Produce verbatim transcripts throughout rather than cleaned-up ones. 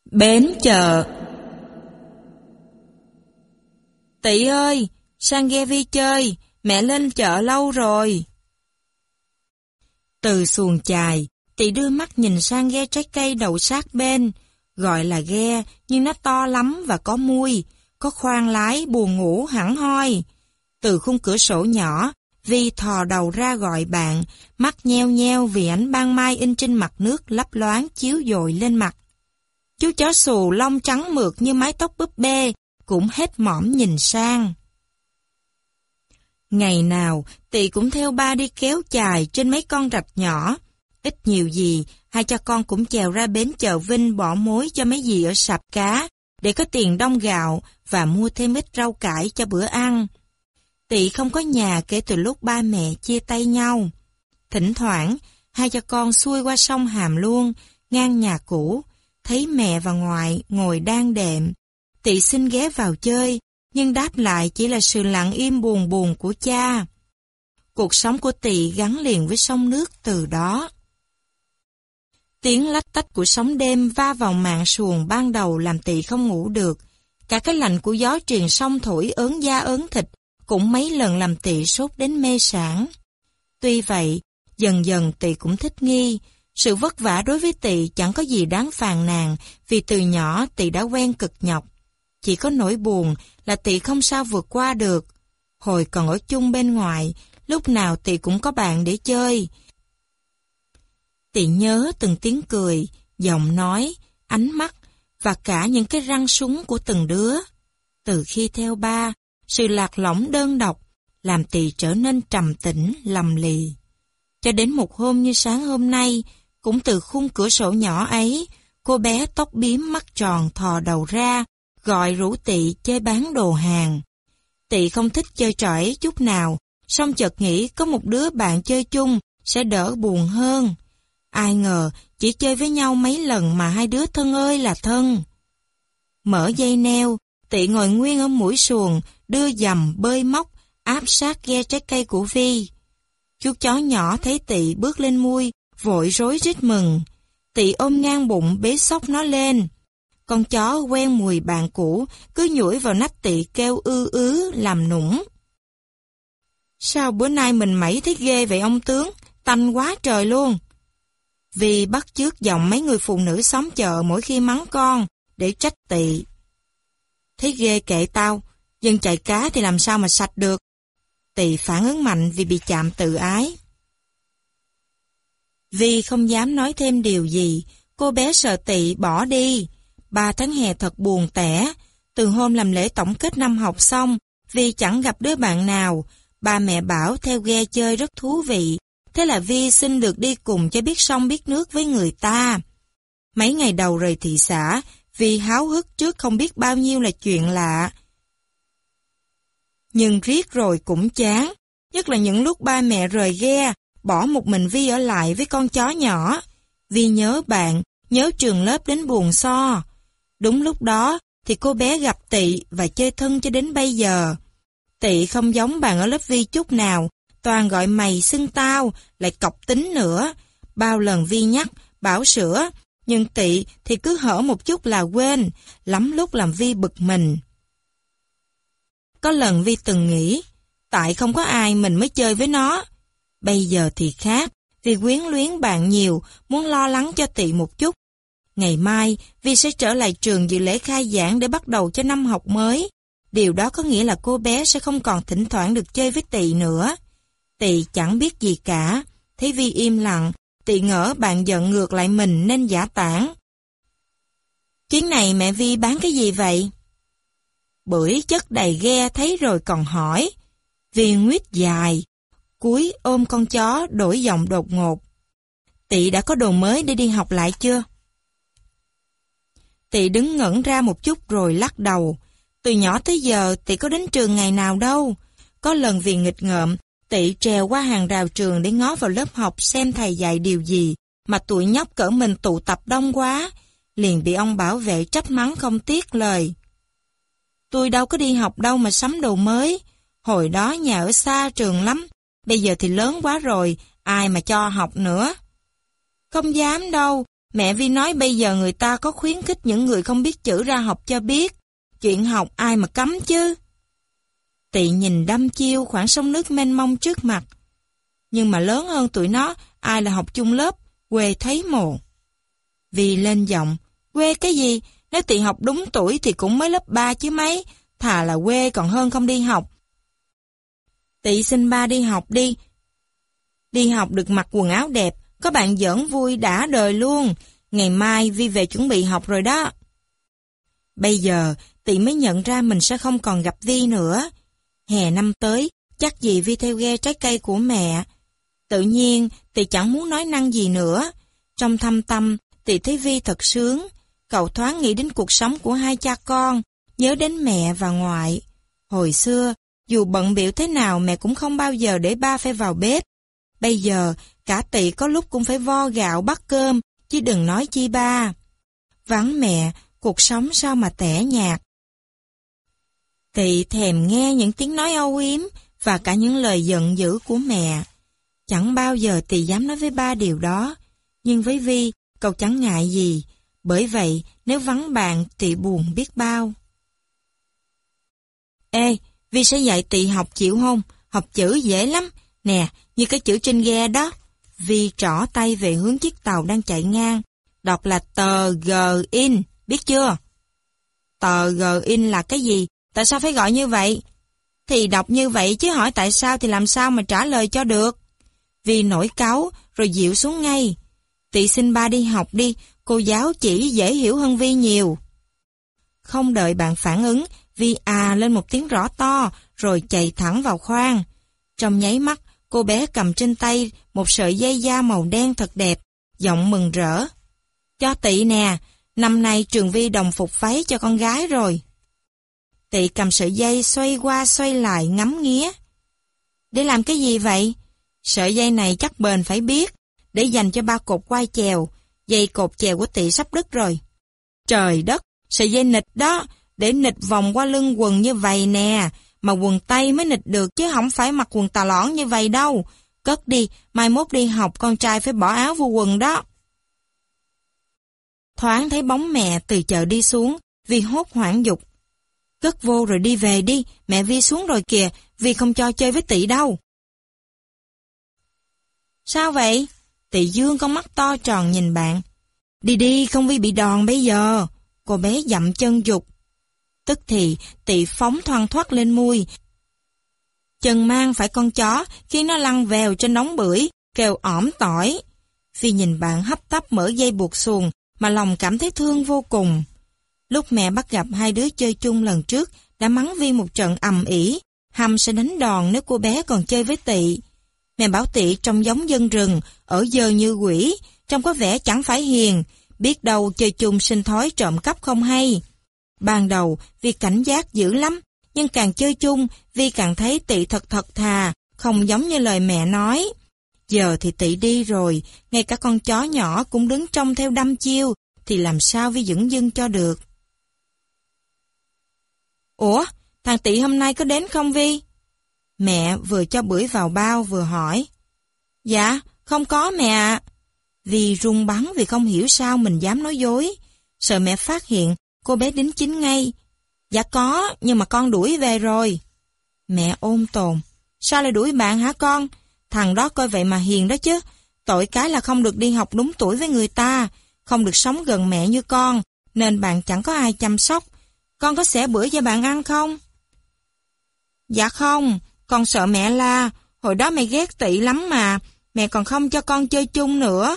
Bến chợ. Tị ơi, sang ghe Vi chơi, mẹ lên chợ lâu rồi. Từ xuồng chài, Tị đưa mắt nhìn sang ghe trái cây đậu sát bên, gọi là ghe nhưng nó to lắm và có mui, có khoang lái buồn ngủ hẳn hoi. Từ khung cửa sổ nhỏ, Vi thò đầu ra gọi bạn, mắt nheo nheo vì ánh ban mai in trên mặt nước lấp loáng chiếu dội lên mặt. Chú chó xù lông trắng mượt như mái tóc búp bê, cũng hết mõm nhìn sang. Ngày nào, Tị cũng theo ba đi kéo chài trên mấy con rạch nhỏ. Ít nhiều gì, hai cha con cũng chèo ra bến chợ Vinh bỏ mối cho mấy dì ở sạp cá, để có tiền đong gạo và mua thêm ít rau cải cho bữa ăn. Tị không có nhà kể từ lúc ba mẹ chia tay nhau. Thỉnh thoảng, hai cha con xuôi qua sông Hàm Luông, ngang nhà cũ, thấy mẹ và ngoại ngồi đang đệm. Tị xin ghé vào chơi, nhưng đáp lại chỉ là sự lặng im buồn buồn của cha. Cuộc sống của Tị gắn liền với sông nước từ đó. Tiếng lách tách của sóng đêm va vào mạn xuồng ban đầu làm Tị không ngủ được. Cả cái lạnh của gió truyền sông thổi ớn da ớn thịt, cũng mấy lần làm Tị sốt đến mê sảng. Tuy vậy, dần dần Tị cũng thích nghi. Sự vất vả đối với Tị chẳng có gì đáng phàn nàn, vì từ nhỏ Tị đã quen cực nhọc. Chỉ có nỗi buồn là Tị không sao vượt qua được. Hồi còn ở chung bên ngoài, lúc nào Tị cũng có bạn để chơi. Tị nhớ từng tiếng cười, giọng nói, ánh mắt và cả những cái răng súng của từng đứa. Từ khi theo ba, sự lạc lõng đơn độc làm Tị trở nên trầm tĩnh, lầm lì. Cho đến một hôm như sáng hôm nay, cũng từ khung cửa sổ nhỏ ấy, cô bé tóc bím mắt tròn thò đầu ra, gọi rủ Tị chơi bán đồ hàng. Tị không thích chơi trò ấy chút nào, song chợt nghĩ có một đứa bạn chơi chung sẽ đỡ buồn hơn. Ai ngờ chỉ chơi với nhau mấy lần mà hai đứa thân ơi là thân. Mở dây neo, Tị ngồi nguyên ở mũi xuồng, đưa dầm bơi móc, áp sát ghe trái cây của Vi. Chú chó nhỏ thấy Tị bước lên mui, vội rối rít mừng. Tị ôm ngang bụng bế xốc nó lên. Con chó quen mùi bạn cũ, cứ nhủi vào nách Tị kêu ư ứ làm nũng. Sao bữa nay mình mẩy thấy ghê vậy ông tướng, tanh quá trời luôn. Vi bắt chước giọng mấy người phụ nữ xóm chợ mỗi khi mắng con, để trách Tị. Thấy ghê kệ tao, dân chạy cá thì làm sao mà sạch được. Tị phản ứng mạnh vì bị chạm tự ái. Vi không dám nói thêm điều gì, cô bé sợ Tị bỏ đi. Ba tháng hè thật buồn tẻ. Từ hôm làm lễ tổng kết năm học xong, Vi chẳng gặp đứa bạn nào. Ba mẹ bảo theo ghe chơi rất thú vị. Thế là Vi xin được đi cùng cho biết sông biết nước với người ta. Mấy ngày đầu rời thị xã, Vi háo hức trước không biết bao nhiêu là chuyện lạ. Nhưng riết rồi cũng chán, nhất là những lúc ba mẹ rời ghe, bỏ một mình Vi ở lại với con chó nhỏ. Vi nhớ bạn, nhớ trường lớp đến buồn so. Đúng lúc đó thì cô bé gặp Tị và chơi thân cho đến bây giờ. Tị không giống bạn ở lớp Vi chút nào, toàn gọi mày xưng tao, lại cọc tính nữa. Bao lần Vi nhắc, bảo sửa, nhưng Tị thì cứ hở một chút là quên, lắm lúc làm Vi bực mình. Có lần Vi từng nghĩ, tại không có ai mình mới chơi với nó. Bây giờ thì khác, vì quyến luyến bạn nhiều, muốn lo lắng cho Tị một chút. Ngày mai, Vi sẽ trở lại trường dự lễ khai giảng để bắt đầu cho năm học mới. Điều đó có nghĩa là cô bé sẽ không còn thỉnh thoảng được chơi với Tị nữa. Tị chẳng biết gì cả. Thấy Vi im lặng, Tị ngỡ bạn giận ngược lại mình nên giả tản. Chuyến này mẹ Vi bán cái gì vậy? Bưởi chất đầy ghe thấy rồi còn hỏi. Vi nguyết dài, cúi ôm con chó đổi giọng đột ngột. Tị đã có đồ mới để đi học lại chưa? Tị đứng ngẩn ra một chút rồi lắc đầu. Từ nhỏ tới giờ Tị có đến trường ngày nào đâu. Có lần vì nghịch ngợm, Tị trèo qua hàng rào trường để ngó vào lớp học xem thầy dạy điều gì, mà tụi nhóc cỡ mình tụ tập đông quá, liền bị ông bảo vệ trách mắng không tiếc lời. Tôi đâu có đi học đâu mà sắm đồ mới, hồi đó nhà ở xa trường lắm, bây giờ thì lớn quá rồi, ai mà cho học nữa. Không dám đâu, Mẹ Vi nói bây giờ người ta có khuyến khích những người không biết chữ ra học cho biết. Chuyện học ai mà cấm chứ. Tị nhìn đăm chiêu khoảng sông nước mênh mông trước mặt. Nhưng mà lớn hơn tụi nó, ai là học chung lớp, quê thấy mồ. Vi lên giọng, quê cái gì? Nếu Tị học đúng tuổi thì cũng mới lớp ba chứ mấy. Thà là quê còn hơn không đi học. Tị xin ba đi học đi. Đi học được mặc quần áo đẹp, có bạn giỡn vui đã đời luôn. Ngày mai Vi về chuẩn bị học rồi đó. Bây giờ Tị mới nhận ra mình sẽ không còn gặp Vi nữa. Hè năm tới, chắc gì Vi theo ghe trái cây của mẹ. Tự nhiên Tị chẳng muốn nói năng gì nữa. Trong thâm tâm, Tị thấy Vi thật sướng. Cậu thoáng nghĩ đến cuộc sống của hai cha con, nhớ đến mẹ và ngoại. Hồi xưa, dù bận bịu thế nào mẹ cũng không bao giờ để ba phải vào bếp. Bây giờ, cả Tị có lúc cũng phải vo gạo bắt cơm, chứ đừng nói chi ba. Vắng mẹ, cuộc sống sao mà tẻ nhạt. Tị thèm nghe những tiếng nói âu yếm và cả những lời giận dữ của mẹ. Chẳng bao giờ Tị dám nói với ba điều đó, nhưng với Vi, cậu chẳng ngại gì. Bởi vậy, nếu vắng bạn, Tị buồn biết bao. Ê, Vi sẽ dạy Tị học chịu không? Học chữ dễ lắm. Nè, như cái chữ trên ghe đó. Vi trỏ tay về hướng chiếc tàu đang chạy ngang. Đọc là tờ gờ in, biết chưa? Tờ gờ in là cái gì? Tại sao phải gọi như vậy? Thì đọc như vậy chứ hỏi tại sao thì làm sao mà trả lời cho được. Vi nổi cáu rồi dịu xuống ngay. Tị xin ba đi học đi, cô giáo chỉ dễ hiểu hơn Vi nhiều. Không đợi bạn phản ứng, Vi à lên một tiếng rõ to rồi chạy thẳng vào khoang. Trong nháy mắt, cô bé cầm trên tay một sợi dây da màu đen thật đẹp, giọng mừng rỡ. Cho Tị nè, năm nay trường Vi đồng phục váy cho con gái rồi. Tị cầm sợi dây xoay qua xoay lại ngắm nghía. Để làm cái gì vậy? Sợi dây này chắc bền phải biết, để dành cho ba cột quai chèo. Dây cột chèo của Tị sắp đứt rồi. Trời đất, sợi dây nịt đó, để nịt vòng qua lưng quần như vậy nè, mà quần tây mới nịt được chứ không phải mặc quần tà lõn như vậy đâu. Cất đi, mai mốt đi học con trai phải bỏ áo vô quần đó. Thoáng thấy bóng mẹ từ chợ đi xuống, Vi hốt hoảng dục. Cất vô rồi đi về đi, mẹ Vi xuống rồi kìa, Vi không cho chơi với Tị đâu. Sao vậy? Tị dương con mắt to tròn nhìn bạn. Đi đi, không Vi bị đòn bây giờ. Cô bé dậm chân dục. Tức thì Tị phóng thoăn thoắt lên mui. Chân mang phải con chó khi nó lăn vèo trên đống bưởi, kêu ỏm tỏi. Vi nhìn bạn hấp tấp mở dây buộc xuồng mà lòng cảm thấy thương vô cùng. Lúc mẹ bắt gặp hai đứa chơi chung lần trước đã mắng Vi một trận ầm ĩ, hăm sẽ đánh đòn nếu cô bé còn chơi với Tị. Mẹ bảo Tị trông giống dân rừng, ở dơ như quỷ, trông có vẻ chẳng phải hiền, biết đâu chơi chung sinh thói trộm cắp không hay. Ban đầu Vi cảnh giác dữ lắm, nhưng càng chơi chung Vi càng thấy Tị thật thật thà, không giống như lời mẹ nói. Giờ thì Tị đi rồi, ngay cả con chó nhỏ cũng đứng trông theo đăm chiêu, thì làm sao Vi dửng dưng cho được. Ủa, thằng Tị hôm nay có đến không Vi? Mẹ vừa cho bưởi vào bao vừa hỏi. Dạ, không có mẹ ạ. Vi run bắn vì không hiểu sao mình dám nói dối. Sợ mẹ phát hiện, cô bé đính chính ngay. Dạ có, nhưng mà con đuổi về rồi. Mẹ ôm tồn. Sao lại đuổi bạn hả con? Thằng đó coi vậy mà hiền đó chứ. Tội cái là không được đi học đúng tuổi với người ta, không được sống gần mẹ như con, nên bạn chẳng có ai chăm sóc. Con có xẻ bữa cho bạn ăn không? Dạ không, con sợ mẹ la. Hồi đó mẹ ghét Tị lắm mà, mẹ còn không cho con chơi chung nữa.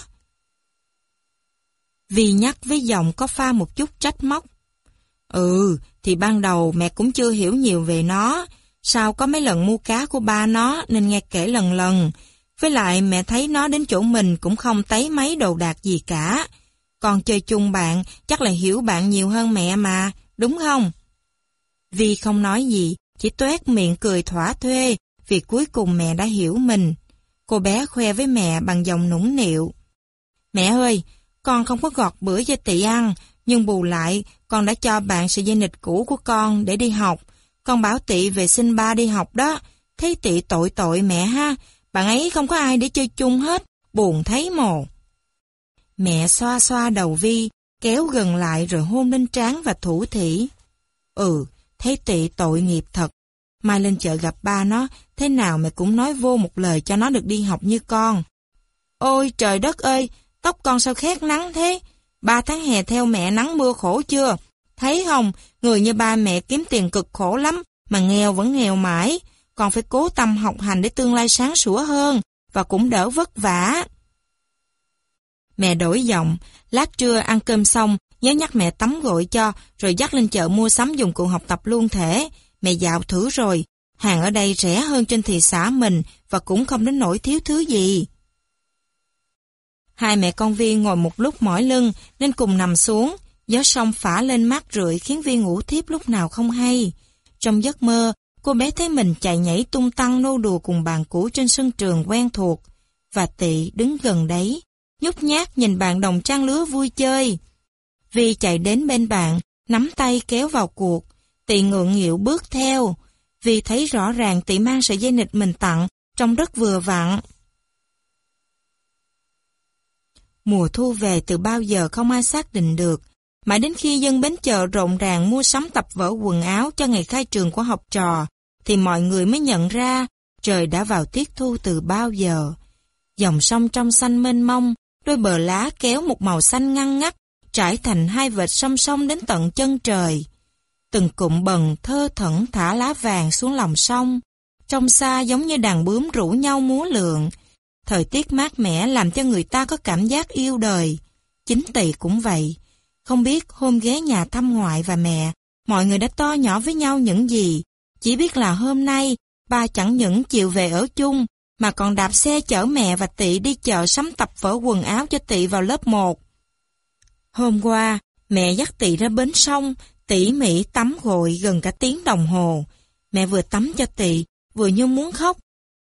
Vi nhắc với giọng có pha một chút trách móc. Ừ, thì ban đầu mẹ cũng chưa hiểu nhiều về nó. Sau có mấy lần mua cá của ba nó nên nghe kể lần lần. Với lại mẹ thấy nó đến chỗ mình cũng không thấy mấy đồ đạc gì cả. Con chơi chung bạn chắc là hiểu bạn nhiều hơn mẹ mà, đúng không? Vi không nói gì, chỉ toét miệng cười thỏa thuê vì cuối cùng mẹ đã hiểu mình. Cô bé khoe với mẹ bằng giọng nũng nịu. Mẹ ơi, con không có gọt bữa cho Tị ăn, nhưng bù lại con đã cho bạn sợi dây nịt cũ của con để đi học. Con bảo Tị về xin ba đi học đó. Thấy Tị tội tội mẹ ha, bạn ấy không có ai để chơi chung hết, buồn thấy mồ. Mẹ xoa xoa đầu Vi, kéo gần lại rồi hôn lên trán và thủ thỉ. Ừ, thấy Tị tội nghiệp thật. Mai lên chợ gặp ba nó, thế nào mẹ cũng nói vô một lời cho nó được đi học như con. Ôi trời đất ơi, tóc con sao khét nắng thế? Ba tháng hè theo mẹ nắng mưa khổ chưa? Thấy không, người như ba mẹ kiếm tiền cực khổ lắm, mà nghèo vẫn nghèo mãi. Còn phải cố tâm học hành để tương lai sáng sủa hơn, và cũng đỡ vất vả. Mẹ đổi giọng, lát trưa ăn cơm xong, nhớ nhắc mẹ tắm gội cho, rồi dắt lên chợ mua sắm dụng cụ học tập luôn thể. Mẹ dạo thử rồi, hàng ở đây rẻ hơn trên thị xã mình, và cũng không đến nỗi thiếu thứ gì. Hai mẹ con Vi ngồi một lúc mỏi lưng, nên cùng nằm xuống. Gió sông phả lên mát rượi khiến Vi ngủ thiếp lúc nào không hay. Trong giấc mơ, cô bé thấy mình chạy nhảy tung tăng nô đùa cùng bạn cũ trên sân trường quen thuộc. Và Tị đứng gần đấy, nhút nhát nhìn bạn đồng trang lứa vui chơi. Vi chạy đến bên bạn, nắm tay kéo vào cuộc. Tị ngượng nghịu bước theo. Vi thấy rõ ràng Tị mang sợi dây nịt mình tặng, trông rất vừa vặn. Mùa thu về từ bao giờ không ai xác định được. Mãi đến khi dân bến chợ rộn ràng mua sắm tập vở quần áo cho ngày khai trường của học trò, thì mọi người mới nhận ra trời đã vào tiết thu từ bao giờ. Dòng sông trong xanh mênh mông, đôi bờ lá kéo một màu xanh ngăn ngắt, trải thành hai vệt song song đến tận chân trời. Từng cụm bần thơ thẩn thả lá vàng xuống lòng sông, trong xa giống như đàn bướm rủ nhau múa lượn. Thời tiết mát mẻ làm cho người ta có cảm giác yêu đời. Chính Tị cũng vậy. Không biết hôm ghé nhà thăm ngoại và mẹ, mọi người đã to nhỏ với nhau những gì. Chỉ biết là hôm nay, ba chẳng những chịu về ở chung, mà còn đạp xe chở mẹ và Tị đi chợ sắm tập vở quần áo cho Tị vào lớp một. Hôm qua, mẹ dắt Tị ra bến sông, tỉ mỉ tắm gội gần cả tiếng đồng hồ. Mẹ vừa tắm cho Tị, vừa như muốn khóc.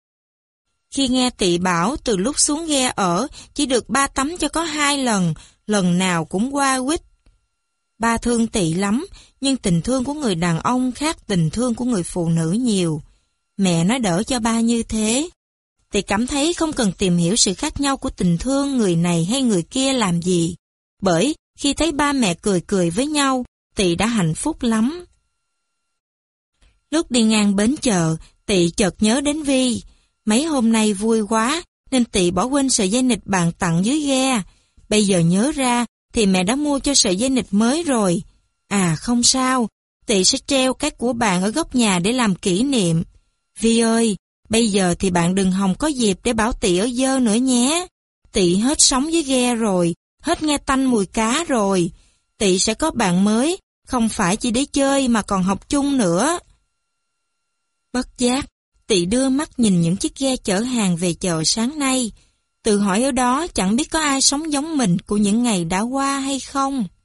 Khi nghe Tị bảo từ lúc xuống ghe ở, chỉ được ba tắm cho có hai lần, lần nào cũng qua quýt. Ba thương Tị lắm, nhưng tình thương của người đàn ông khác tình thương của người phụ nữ nhiều. Mẹ nói đỡ cho ba như thế. Tị cảm thấy không cần tìm hiểu sự khác nhau của tình thương người này hay người kia làm gì. Bởi khi thấy ba mẹ cười cười với nhau, Tị đã hạnh phúc lắm. Lúc đi ngang bến chợ, Tị chợt nhớ đến Vi. Mấy hôm nay vui quá, nên Tị bỏ quên sợi dây nịt bạn tặng dưới ghe. Bây giờ nhớ ra, thì mẹ đã mua cho sợi dây nịt mới rồi. À không sao, Tị sẽ treo cái của bạn ở góc nhà để làm kỷ niệm. Vi ơi, bây giờ thì bạn đừng hòng có dịp để bảo Tị ở dơ nữa nhé. Tị hết sống với ghe rồi, hết nghe tanh mùi cá rồi. Tị sẽ có bạn mới, không phải chỉ để chơi mà còn học chung nữa. Bất giác, Tị đưa mắt nhìn những chiếc ghe chở hàng về chợ sáng nay. Tự hỏi ở đó chẳng biết có ai sống giống mình của những ngày đã qua hay không.